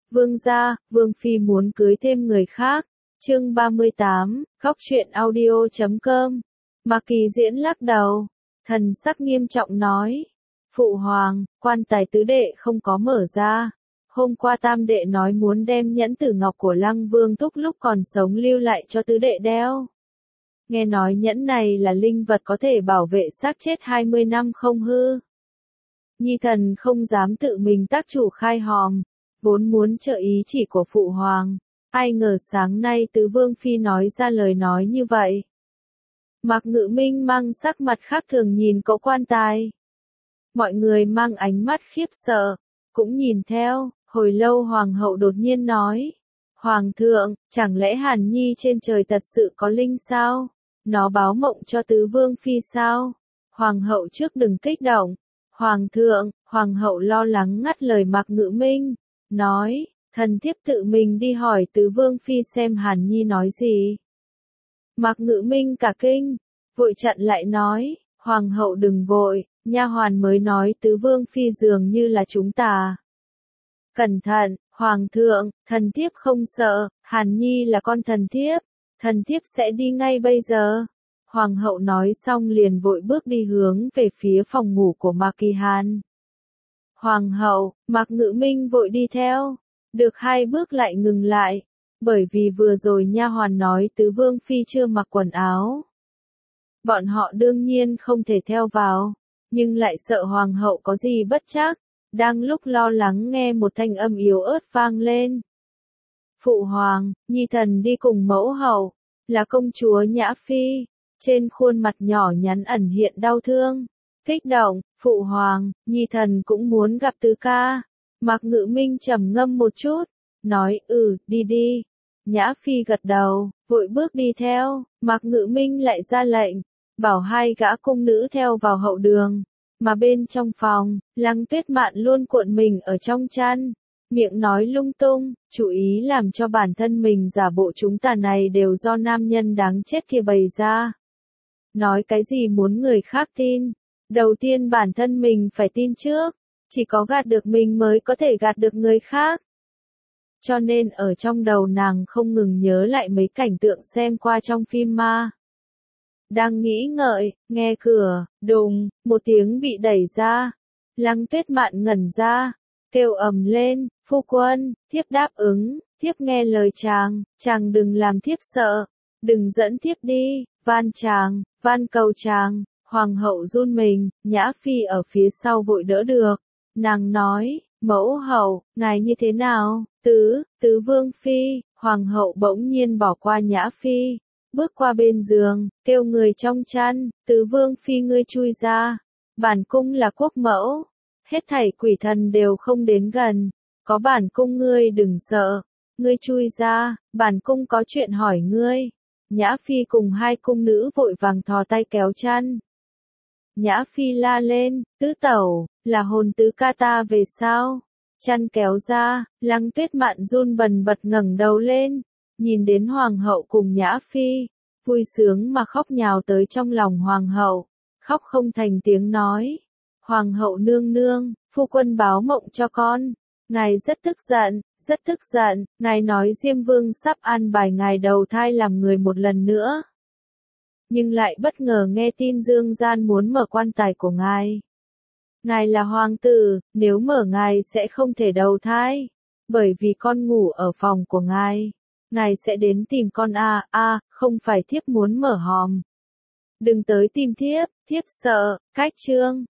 Vương gia, Vương Phi muốn cưới thêm người khác. Chương 38, Góc truyện audio.com. Mạc Kỳ Diễn lắc đầu, thần sắc nghiêm trọng nói. Phụ hoàng, quan tài tứ đệ không có mở ra. Hôm qua tam đệ nói muốn đem nhẫn tử ngọc của Lăng Vương Thúc lúc còn sống lưu lại cho tứ đệ đeo. Nghe nói nhẫn này là linh vật có thể bảo vệ xác chết 20 năm không hư. Nhi thần không dám tự mình tác chủ khai hòm, vốn muốn trợ ý chỉ của phụ hoàng. Ai ngờ sáng nay tứ Vương Phi nói ra lời nói như vậy. Mạc Ngự Minh mang sắc mặt khác thường nhìn cỗ quan tài. Mọi người mang ánh mắt khiếp sợ, cũng nhìn theo, hồi lâu hoàng hậu đột nhiên nói. Hoàng thượng, chẳng lẽ Hàn Nhi trên trời thật sự có linh sao? Nó báo mộng cho tứ Vương Phi sao? Hoàng hậu trước đừng kích động. Hoàng thượng, hoàng hậu lo lắng ngắt lời Mạc Ngự Minh, nói, thần thiếp tự mình đi hỏi tứ Vương Phi xem Hàn Nhi nói gì. Mạc Ngự Minh cả kinh, vội chặn lại nói, hoàng hậu đừng vội, nha hoàn mới nói tứ Vương Phi dường như là chúng ta. Cẩn thận, hoàng thượng, thần thiếp không sợ, Hàn Nhi là con thần thiếp sẽ đi ngay bây giờ. Hoàng hậu nói xong liền vội bước đi hướng về phía phòng ngủ của Mạc Kỳ Hàn. Hoàng hậu, Mạc Ngự Minh vội đi theo, được 2 bước lại ngừng lại, bởi vì vừa rồi nha hoàn nói tứ Vương Phi chưa mặc quần áo. Bọn họ đương nhiên không thể theo vào, nhưng lại sợ hoàng hậu có gì bất trắc, đang lúc lo lắng nghe một thanh âm yếu ớt vang lên. Phụ hoàng, nhi thần đi cùng mẫu hậu, là công chúa Nhã Phi. Trên khuôn mặt nhỏ nhắn ẩn hiện đau thương, kích động, phụ hoàng, nhi thần cũng muốn gặp tứ ca. Mạc Ngự Minh trầm ngâm một chút, nói đi đi. Nhã Phi gật đầu, vội bước đi theo, Mạc Ngự Minh lại ra lệnh, bảo 2 gã cung nữ theo vào hậu đường, mà bên trong phòng, Lăng Tuyết Mạn luôn cuộn mình ở trong chăn, miệng nói lung tung, chú ý làm cho bản thân mình giả bộ chúng ta này đều do nam nhân đáng chết kia bày ra. Nói cái gì muốn người khác tin, đầu tiên bản thân mình phải tin trước, chỉ có gạt được mình mới có thể gạt được người khác. Cho nên ở trong đầu nàng không ngừng nhớ lại mấy cảnh tượng xem qua trong phim ma. Đang nghĩ ngợi, nghe cửa, đùng, một tiếng bị đẩy ra. Lăng Tuyết Mạn ngẩn ra, kêu ầm lên, phu quân, thiếp đáp ứng, thiếp nghe lời chàng đừng làm thiếp sợ, đừng dẫn thiếp đi, van cầu chàng. Hoàng hậu run mình, Nhã Phi ở phía sau vội đỡ được. Nàng nói, mẫu hậu, ngài như thế nào? Tứ Vương Phi. Hoàng hậu bỗng nhiên bỏ qua Nhã Phi, bước qua bên giường, kêu người trong chăn, tứ Vương Phi ngươi chui ra. Bản cung là quốc mẫu, hết thảy quỷ thần đều không đến gần, có bản cung ngươi đừng sợ, ngươi chui ra, bản cung có chuyện hỏi ngươi. Nhã Phi cùng 2 cung nữ vội vàng thò tay kéo chăn. Nhã Phi la lên, tứ tẩu, là hồn tứ ca ta về sao? Chăn kéo ra, Lăng Tuyết Mạn run bần bật ngẩng đầu lên, nhìn đến hoàng hậu cùng Nhã Phi, vui sướng mà khóc nhào tới trong lòng hoàng hậu, khóc không thành tiếng nói. Hoàng hậu nương nương, phu quân báo mộng cho con, ngài rất tức giận, ngài nói Diêm Vương sắp an bài ngài đầu thai làm người một lần nữa. Nhưng lại bất ngờ nghe tin Dương Gian muốn mở quan tài của ngài. Ngài là hoàng tử, nếu mở ngài sẽ không thể đầu thai, bởi vì con ngủ ở phòng của ngài. Ngài sẽ đến tìm con không phải thiếp muốn mở hòm. Đừng tới tìm thiếp sợ, cách chương.